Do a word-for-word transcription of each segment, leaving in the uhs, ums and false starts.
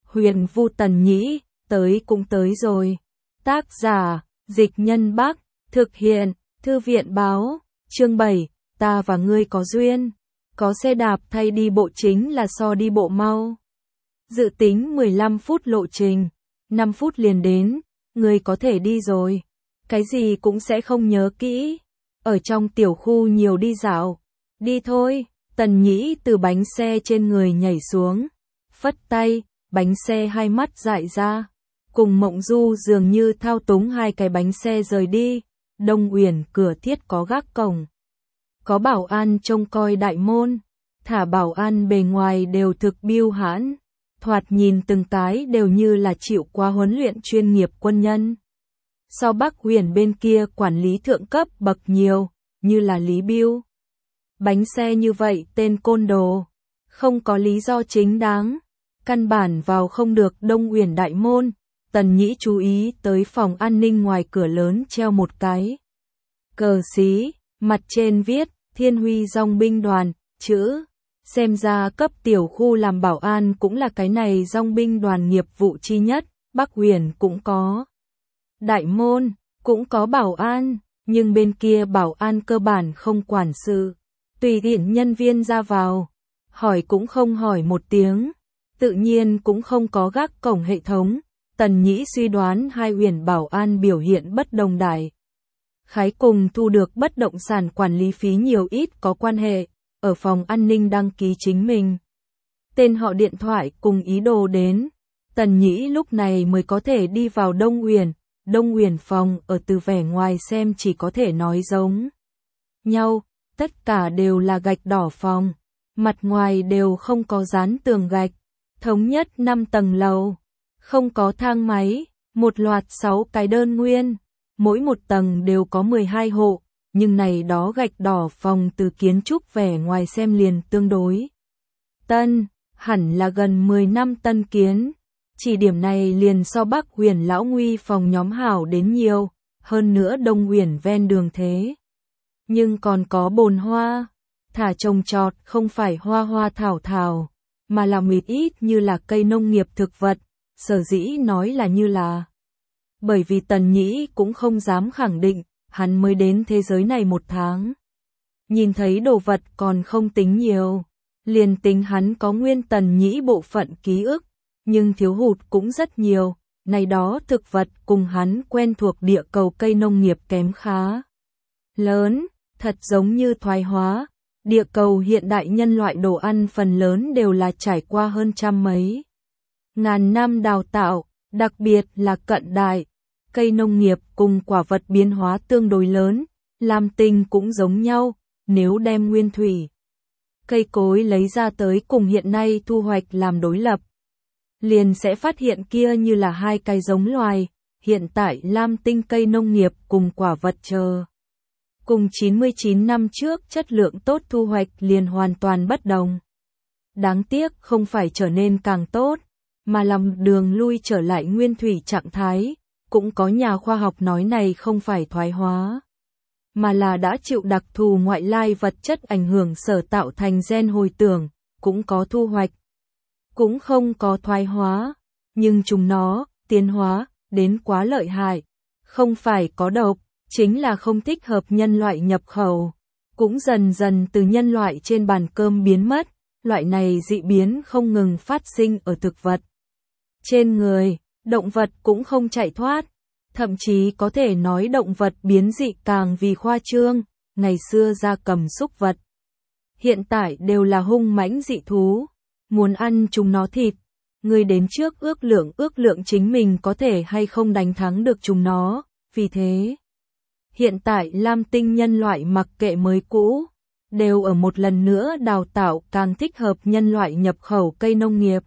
Huyền Vu Tần Nhĩ, tới cũng tới rồi. Tác giả, Dịch Nhân Bắc, thực hiện, Thư viện Báo, chương bảy, ta và ngươi có duyên. Có xe đạp thay đi bộ chính là so đi bộ mau. Dự tính mười lăm phút lộ trình, năm phút liền đến, ngươi có thể đi rồi. Cái gì cũng sẽ không nhớ kỹ. Ở trong tiểu khu nhiều đi dạo. Đi thôi, Tần Nhĩ từ bánh xe trên người nhảy xuống. Phất tay, bánh xe hai mắt dại ra. Cùng Mộng Du dường như thao túng hai cái bánh xe rời đi. Đông Uyển cửa thiết có gác cổng. Có bảo an trông coi đại môn. Thả bảo an bề ngoài đều thực biêu hãn. Thoạt nhìn từng cái đều như là chịu qua huấn luyện chuyên nghiệp quân nhân. So Bắc Huyền bên kia quản lý thượng cấp bậc nhiều, như là Lý Biêu. Bánh xe như vậy tên côn đồ, không có lý do chính đáng, căn bản vào không được Đông Uyển đại môn. Tần Nhĩ chú ý tới phòng an ninh ngoài cửa lớn treo một cái cờ xí, mặt trên viết Thiên Huy Dòng binh đoàn, chữ. Xem ra cấp tiểu khu làm bảo an cũng là cái này dòng binh đoàn nghiệp vụ chi nhất. Bắc Huyền cũng có đại môn, cũng có bảo an, nhưng bên kia bảo an cơ bản không quản sự, tùy tiện nhân viên ra vào, hỏi cũng không hỏi một tiếng, tự nhiên cũng không có gác cổng hệ thống. Tần Nhĩ suy đoán hai Huyền bảo an biểu hiện bất đồng đại khái cùng thu được bất động sản quản lý phí nhiều ít có quan hệ. Ở phòng an ninh đăng ký chính mình, tên họ, điện thoại cùng ý đồ đến. Tần Nhĩ lúc này mới có thể đi vào Đông Uyển. Đông Uyển phòng ở từ vẻ ngoài xem chỉ có thể nói giống nhau, tất cả đều là gạch đỏ phòng, mặt ngoài đều không có dán tường gạch, thống nhất năm tầng lầu, không có thang máy, một loạt sáu cái đơn nguyên, mỗi một tầng đều có mười hai hộ. Nhưng này đó gạch đỏ phòng từ kiến trúc vẻ ngoài xem liền tương đối tân, hẳn là gần mười năm tân kiến. Chỉ điểm này liền so Bắc Huyền lão nguy phòng nhóm hảo đến nhiều, hơn nữa Đông Uyển ven đường thế. Nhưng còn có bồn hoa, thả trồng trọt không phải hoa hoa thảo thảo, mà là một ít như là cây nông nghiệp thực vật, sở dĩ nói là như là. Bởi vì Tần Nhĩ cũng không dám khẳng định. Hắn mới đến thế giới này một tháng. Nhìn thấy đồ vật còn không tính nhiều. Liền tính hắn có nguyên Tần Nhĩ bộ phận ký ức. Nhưng thiếu hụt cũng rất nhiều. Này đó thực vật cùng hắn quen thuộc địa cầu cây nông nghiệp kém khá lớn. Thật giống như thoái hóa. Địa cầu hiện đại nhân loại đồ ăn phần lớn đều là trải qua hơn trăm mấy ngàn năm đào tạo. Đặc biệt là cận đại. Cây nông nghiệp cùng quả vật biến hóa tương đối lớn, Lam Tinh cũng giống nhau, nếu đem nguyên thủy cây cối lấy ra tới cùng hiện nay thu hoạch làm đối lập, liền sẽ phát hiện kia như là hai cái giống loài. Hiện tại Lam Tinh cây nông nghiệp cùng quả vật chờ cùng chín mươi chín năm trước chất lượng tốt thu hoạch liền hoàn toàn bất đồng. Đáng tiếc không phải trở nên càng tốt, mà làm đường lui trở lại nguyên thủy trạng thái. Cũng có nhà khoa học nói này không phải thoái hóa, mà là đã chịu đặc thù ngoại lai vật chất ảnh hưởng sở tạo thành gen hồi tưởng, cũng có thu hoạch, cũng không có thoái hóa, nhưng chúng nó tiến hóa đến quá lợi hại, không phải có độc, chính là không thích hợp nhân loại nhập khẩu, cũng dần dần từ nhân loại trên bàn cơm biến mất. Loại này dị biến không ngừng phát sinh ở thực vật, trên người. Động vật cũng không chạy thoát, thậm chí có thể nói động vật biến dị càng vì khoa trương. Ngày xưa gia cầm súc vật, hiện tại đều là hung mãnh dị thú, muốn ăn chúng nó thịt. Người đến trước ước lượng ước lượng chính mình có thể hay không đánh thắng được chúng nó. Vì thế, hiện tại Lam Tinh nhân loại mặc kệ mới cũ, đều ở một lần nữa đào tạo càng thích hợp nhân loại nhập khẩu cây nông nghiệp,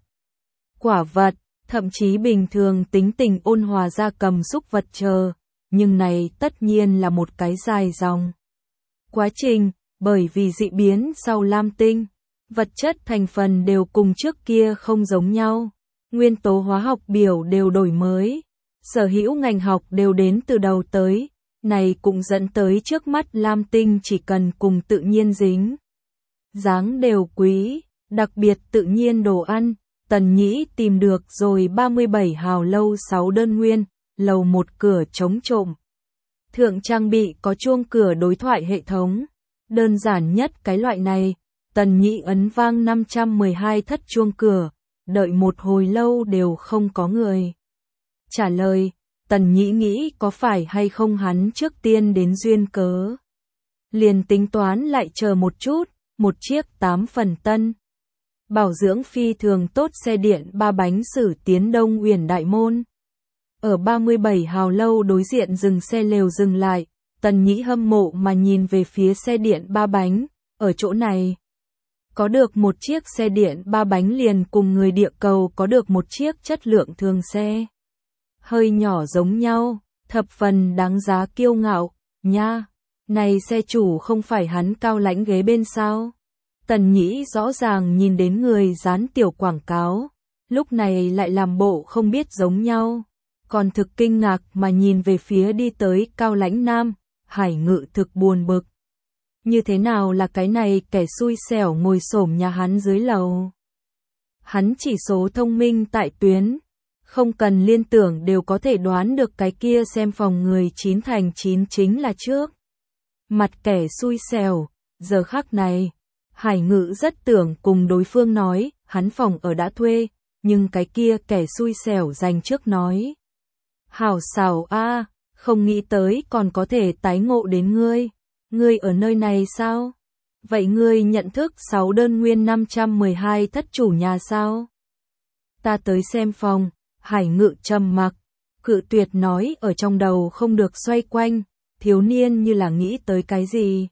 quả vật. Thậm chí bình thường tính tình ôn hòa gia cầm súc vật chờ, nhưng này tất nhiên là một cái dài dòng quá trình, bởi vì dị biến sau Lam Tinh, vật chất thành phần đều cùng trước kia không giống nhau, nguyên tố hóa học biểu đều đổi mới, sở hữu ngành học đều đến từ đầu tới, này cũng dẫn tới trước mắt Lam Tinh chỉ cần cùng tự nhiên dính dáng đều quý, đặc biệt tự nhiên đồ ăn. Tần Nhĩ tìm được rồi ba mươi bảy hào lâu sáu đơn nguyên, lầu một cửa chống trộm. Thượng trang bị có chuông cửa đối thoại hệ thống. Đơn giản nhất cái loại này, Tần Nhĩ ấn vang năm trăm mười hai thất chuông cửa, đợi một hồi lâu đều không có người trả lời. Tần Nhĩ nghĩ có phải hay không hắn trước tiên đến duyên cớ. Liền tính toán lại chờ một chút, một chiếc tám phần tân. Bảo dưỡng phi thường tốt xe điện ba bánh xử tiến Đông Uyển Đại Môn. Ở ba mươi bảy hào lâu đối diện dừng xe lều dừng lại, Tần Nhĩ hâm mộ mà nhìn về phía xe điện ba bánh, ở chỗ này. Có được một chiếc xe điện ba bánh liền cùng người địa cầu có được một chiếc chất lượng thường xe. Hơi nhỏ giống nhau, thập phần đáng giá kiêu ngạo, nha. Này xe chủ không phải hắn Cao Lãnh ghế bên sao? Tần Nhĩ rõ ràng nhìn đến người dán tiểu quảng cáo, lúc này lại làm bộ không biết giống nhau. Còn thực kinh ngạc mà nhìn về phía đi tới Cao Lãnh nam, Hải Ngự thực buồn bực. Như thế nào là cái này kẻ xui xẻo ngồi xổm nhà hắn dưới lầu? Hắn chỉ số thông minh tại tuyến, không cần liên tưởng đều có thể đoán được cái kia xem phòng người chín thành chín chính là trước. Mặt kẻ xui xẻo, giờ khắc này, Hải Ngự rất tưởng cùng đối phương nói, hắn phòng ở đã thuê, nhưng cái kia kẻ xui xẻo dành trước nói. Hảo xảo a, không nghĩ tới còn có thể tái ngộ đến ngươi. Ngươi ở nơi này sao? Vậy ngươi nhận thức sáu đơn nguyên năm trăm mười hai thất chủ nhà sao? Ta tới xem phòng, Hải Ngự trầm mặc, cự tuyệt nói ở trong đầu không được xoay quanh, thiếu niên như là nghĩ tới cái gì.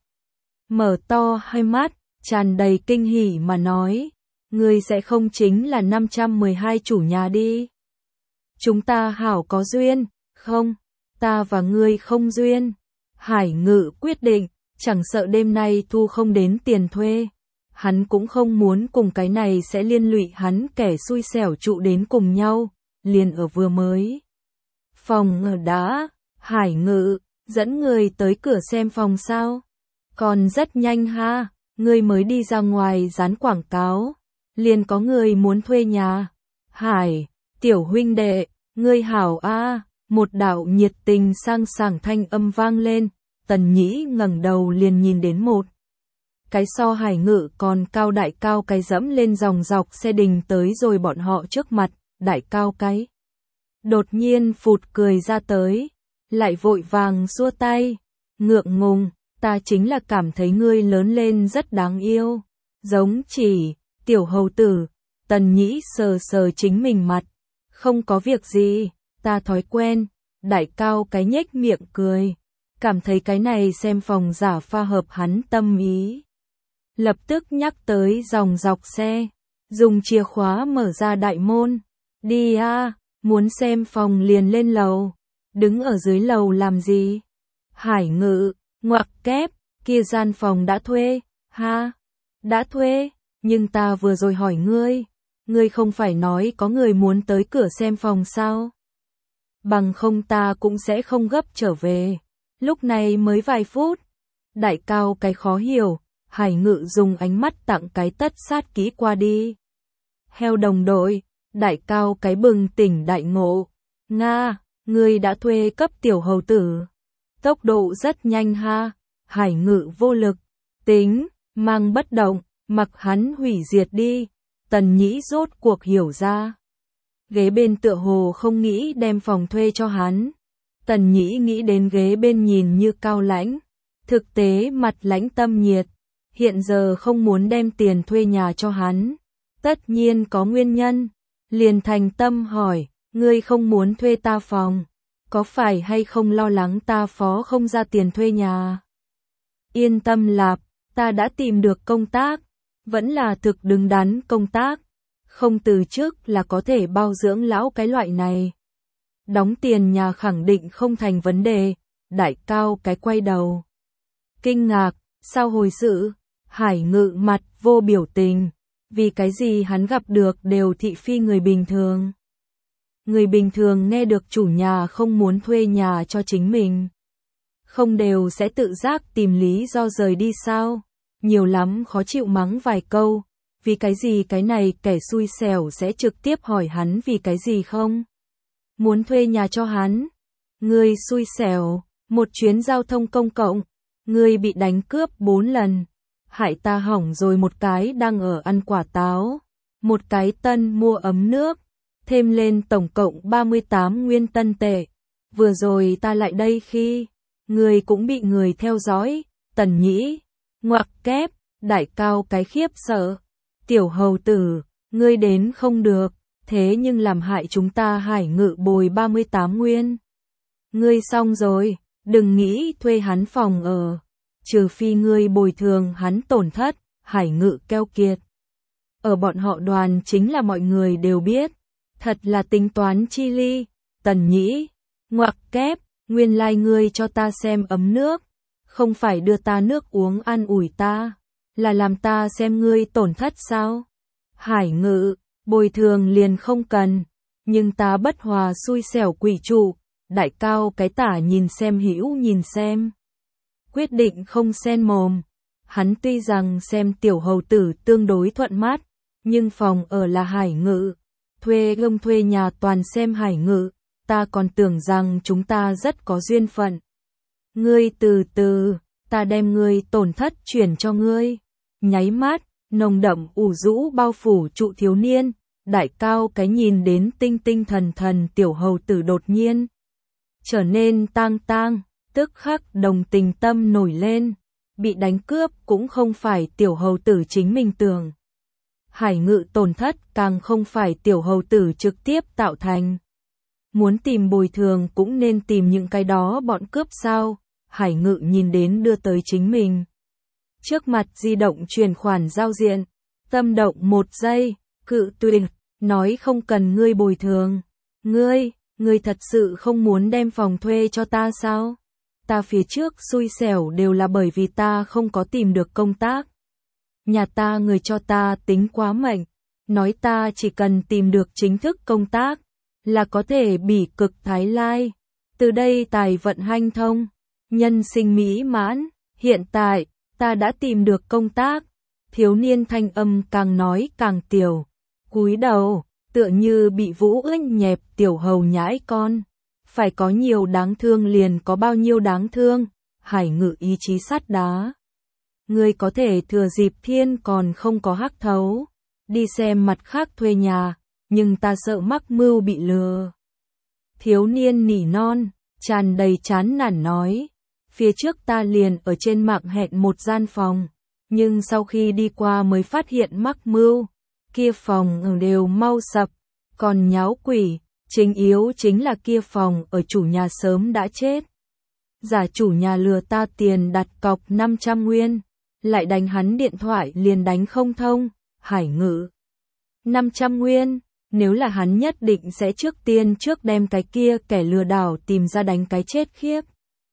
Mở to hai mắt, tràn đầy kinh hỉ mà nói, ngươi sẽ không chính là năm trăm mười hai chủ nhà đi. Chúng ta hảo có duyên, không, ta và ngươi không duyên. Hải Ngự quyết định, chẳng sợ đêm nay thu không đến tiền thuê. Hắn cũng không muốn cùng cái này sẽ liên lụy hắn kẻ xui xẻo trụ đến cùng nhau, liền ở vừa mới. Phòng ở đã, Hải Ngự, dẫn người tới cửa xem phòng sao? Còn rất nhanh ha, ngươi mới đi ra ngoài dán quảng cáo, liền có người muốn thuê nhà. Hải, tiểu huynh đệ, ngươi hảo a. Một đạo nhiệt tình sang sảng thanh âm vang lên, Tần Nhĩ ngẩng đầu liền nhìn đến một cái so Hải Ngự còn cao đại cao cái dẫm lên dòng dọc xe đình tới rồi bọn họ trước mặt, đại cao cái. Đột nhiên phụt cười ra tới, lại vội vàng xua tay, ngượng ngùng, ta chính là cảm thấy ngươi lớn lên rất đáng yêu, giống chỉ, tiểu hầu tử. Tần Nhĩ sờ sờ chính mình mặt, không có việc gì. Ta thói quen, đại cao cái nhếch miệng cười, cảm thấy cái này xem phòng giả pha hợp hắn tâm ý. Lập tức nhắc tới dòng dọc xe, dùng chìa khóa mở ra đại môn, đi a, muốn xem phòng liền lên lầu, đứng ở dưới lầu làm gì? Hải Ngự, ngoặc kép, kia gian phòng đã thuê, ha, đã thuê, nhưng ta vừa rồi hỏi ngươi, ngươi không phải nói có người muốn tới cửa xem phòng sao? Bằng không ta cũng sẽ không gấp trở về. Lúc này mới vài phút. Đại cao cái khó hiểu, Hải Ngự dùng ánh mắt tặng cái tất sát kỹ qua đi. Heo đồng đội, đại cao cái bừng tỉnh đại ngộ. Nga, ngươi đã thuê cấp tiểu hầu tử. Tốc độ rất nhanh ha. Hải Ngự vô lực, tính, mang bất động, mặc hắn hủy diệt đi. Tần Nhĩ rốt cuộc hiểu ra. Ghế bên tựa hồ không nghĩ đem phòng thuê cho hắn. Tần Nhĩ nghĩ đến ghế bên nhìn như Cao Lãnh, thực tế mặt lãnh tâm nhiệt, hiện giờ không muốn đem tiền thuê nhà cho hắn. Tất nhiên có nguyên nhân, liền thành tâm hỏi, ngươi không muốn thuê ta phòng, có phải hay không lo lắng ta phó không ra tiền thuê nhà? Yên tâm lạp, ta đã tìm được công tác, vẫn là thực đứng đắn công tác. Không từ chức là có thể bao dưỡng lão cái loại này. Đóng tiền nhà khẳng định không thành vấn đề, đại cao cái quay đầu. Kinh ngạc, sao hồi sự? Hải Ngự mặt vô biểu tình, vì cái gì hắn gặp được đều thị phi người bình thường. Người bình thường nghe được chủ nhà không muốn thuê nhà cho chính mình, không đều sẽ tự giác tìm lý do rời đi sao? Nhiều lắm khó chịu mắng vài câu, vì cái gì cái này kẻ xui xẻo sẽ trực tiếp hỏi hắn vì cái gì không? Muốn thuê nhà cho hắn. Ngươi xui xẻo, một chuyến giao thông công cộng, ngươi bị đánh cướp bốn lần, hại ta hỏng rồi một cái đang ở ăn quả táo, một cái tân mua ấm nước, thêm lên tổng cộng ba mươi tám nguyên tân tệ. Vừa rồi ta lại đây khi, ngươi cũng bị người theo dõi, Tần Nhĩ, ngoặc kép, Đại Cao cái khiếp sợ. Tiểu hầu tử, ngươi đến không được, thế nhưng làm hại chúng ta Hải Ngự bồi ba mươi tám nguyên. Ngươi xong rồi, đừng nghĩ thuê hắn phòng ở, trừ phi ngươi bồi thường hắn tổn thất, Hải Ngự keo kiệt. Ở bọn họ đoàn chính là mọi người đều biết, thật là tính toán chi ly. Tần Nhĩ, ngoặc kép, nguyên lai like ngươi cho ta xem ấm nước, không phải đưa ta nước uống an ủi ta, là làm ta xem ngươi tổn thất sao? Hải Ngự, bồi thường liền không cần, nhưng ta bất hòa xui xẻo quỷ trụ. Đại Cao cái tả nhìn xem hữu nhìn xem, quyết định không xen mồm. Hắn tuy rằng xem tiểu hầu tử tương đối thuận mắt, nhưng phòng ở là Hải Ngự, thuê gông thuê nhà toàn xem Hải Ngự, ta còn tưởng rằng chúng ta rất có duyên phận. Ngươi từ từ, ta đem ngươi tổn thất chuyển cho ngươi. Nháy mắt, nồng đậm ủ rũ bao phủ trụ thiếu niên. Đại Cao cái nhìn đến tinh tinh thần thần tiểu hầu tử đột nhiên trở nên tang tang, tức khắc đồng tình tâm nổi lên. Bị đánh cướp cũng không phải tiểu hầu tử chính mình tưởng. Hải Ngự tổn thất càng không phải tiểu hầu tử trực tiếp tạo thành. Muốn tìm bồi thường cũng nên tìm những cái đó bọn cướp sao? Hải Ngự nhìn đến đưa tới chính mình. Trước mặt di động chuyển khoản giao diện, tâm động một giây, cự tuyệt, nói không cần ngươi bồi thường. Ngươi, ngươi thật sự không muốn đem phòng thuê cho ta sao? Ta phía trước xui xẻo đều là bởi vì ta không có tìm được công tác. Nhà ta người cho ta tính quá mệnh, nói ta chỉ cần tìm được chính thức công tác, là có thể bỉ cực Thái Lai. Từ đây tài vận hanh thông, nhân sinh mỹ mãn, hiện tại, ta đã tìm được công tác. Thiếu niên thanh âm càng nói càng tiểu, cúi đầu, tựa như bị vũ ướt nhẹp tiểu hầu nhãi con. Phải có nhiều đáng thương liền có bao nhiêu đáng thương. Hải Ngự ý chí sắt đá. Ngươi có thể thừa dịp thiên còn không có hắc thấu, đi xem mặt khác thuê nhà, nhưng ta sợ mắc mưu bị lừa. Thiếu niên nỉ non, tràn đầy chán nản nói, phía trước ta liền ở trên mạng hẹn một gian phòng, nhưng sau khi đi qua mới phát hiện mắc mưu, kia phòng đều mau sập, còn nháo quỷ, chính yếu chính là kia phòng ở chủ nhà sớm đã chết. Giả chủ nhà lừa ta tiền đặt cọc năm trăm nguyên, lại đánh hắn điện thoại liền đánh không thông. Hải Ngự, năm trăm nguyên, nếu là hắn nhất định sẽ trước tiên trước đem cái kia kẻ lừa đảo tìm ra đánh cái chết khiếp.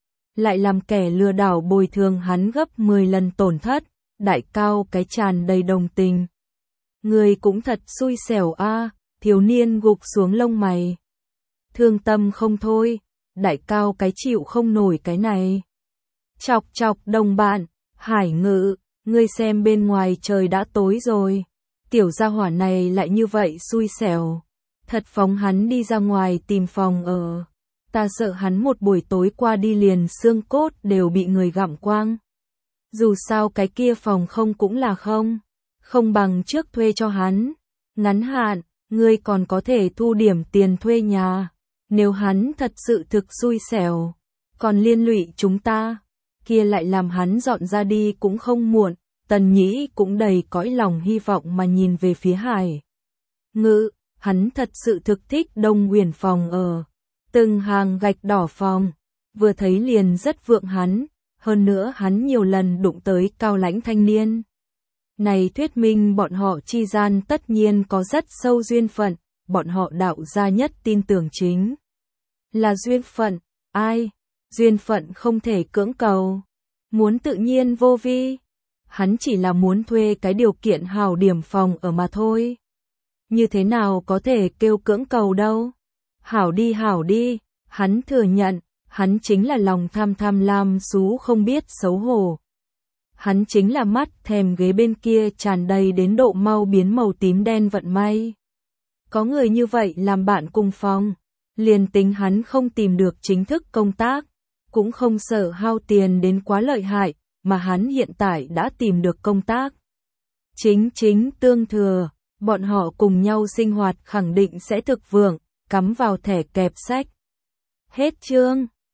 Lại làm kẻ lừa đảo bồi thường hắn gấp mười lần tổn thất. Đại Cao cái tràn đầy đồng tình. Người cũng thật xui xẻo a. Thiếu niên gục xuống lông mày. Thương tâm không thôi. Đại Cao cái chịu không nổi cái này. Chọc chọc đồng bạn. Hải Ngự, ngươi xem bên ngoài trời đã tối rồi. Tiểu gia hỏa này lại như vậy xui xẻo. Thật phóng hắn đi ra ngoài tìm phòng ở. Ta sợ hắn một buổi tối qua đi liền xương cốt đều bị người gặm quang. Dù sao cái kia phòng không cũng là không. Không bằng trước thuê cho hắn. Ngắn hạn, ngươi còn có thể thu điểm tiền thuê nhà. Nếu hắn thật sự thực xui xẻo, còn liên lụy chúng ta, kia lại làm hắn dọn ra đi cũng không muộn. Tần Nhĩ cũng đầy cõi lòng hy vọng mà nhìn về phía Hải Ngự, hắn thật sự thực thích Đông Huyền phòng ở. Từng hàng gạch đỏ phòng, vừa thấy liền rất vượng hắn, hơn nữa hắn nhiều lần đụng tới cao lãnh thanh niên. Này thuyết minh bọn họ chi gian tất nhiên có rất sâu duyên phận, bọn họ đạo gia nhất tin tưởng chính là duyên phận. Ai? Duyên phận không thể cưỡng cầu, muốn tự nhiên vô vi. Hắn chỉ là muốn thuê cái điều kiện hảo điểm phòng ở mà thôi. Như thế nào có thể kêu cưỡng cầu đâu? Hảo đi hảo đi, hắn thừa nhận, hắn chính là lòng tham tham lam xú không biết xấu hổ. Hắn chính là mắt thèm ghế bên kia tràn đầy đến độ mau biến màu tím đen vận may. Có người như vậy làm bạn cùng phòng, liền tính hắn không tìm được chính thức công tác, cũng không sợ hao tiền đến quá lợi hại, mà hắn hiện tại đã tìm được công tác. Chính chính tương thừa, bọn họ cùng nhau sinh hoạt khẳng định sẽ thực vượng, cắm vào thẻ kẹp sách. Hết chương.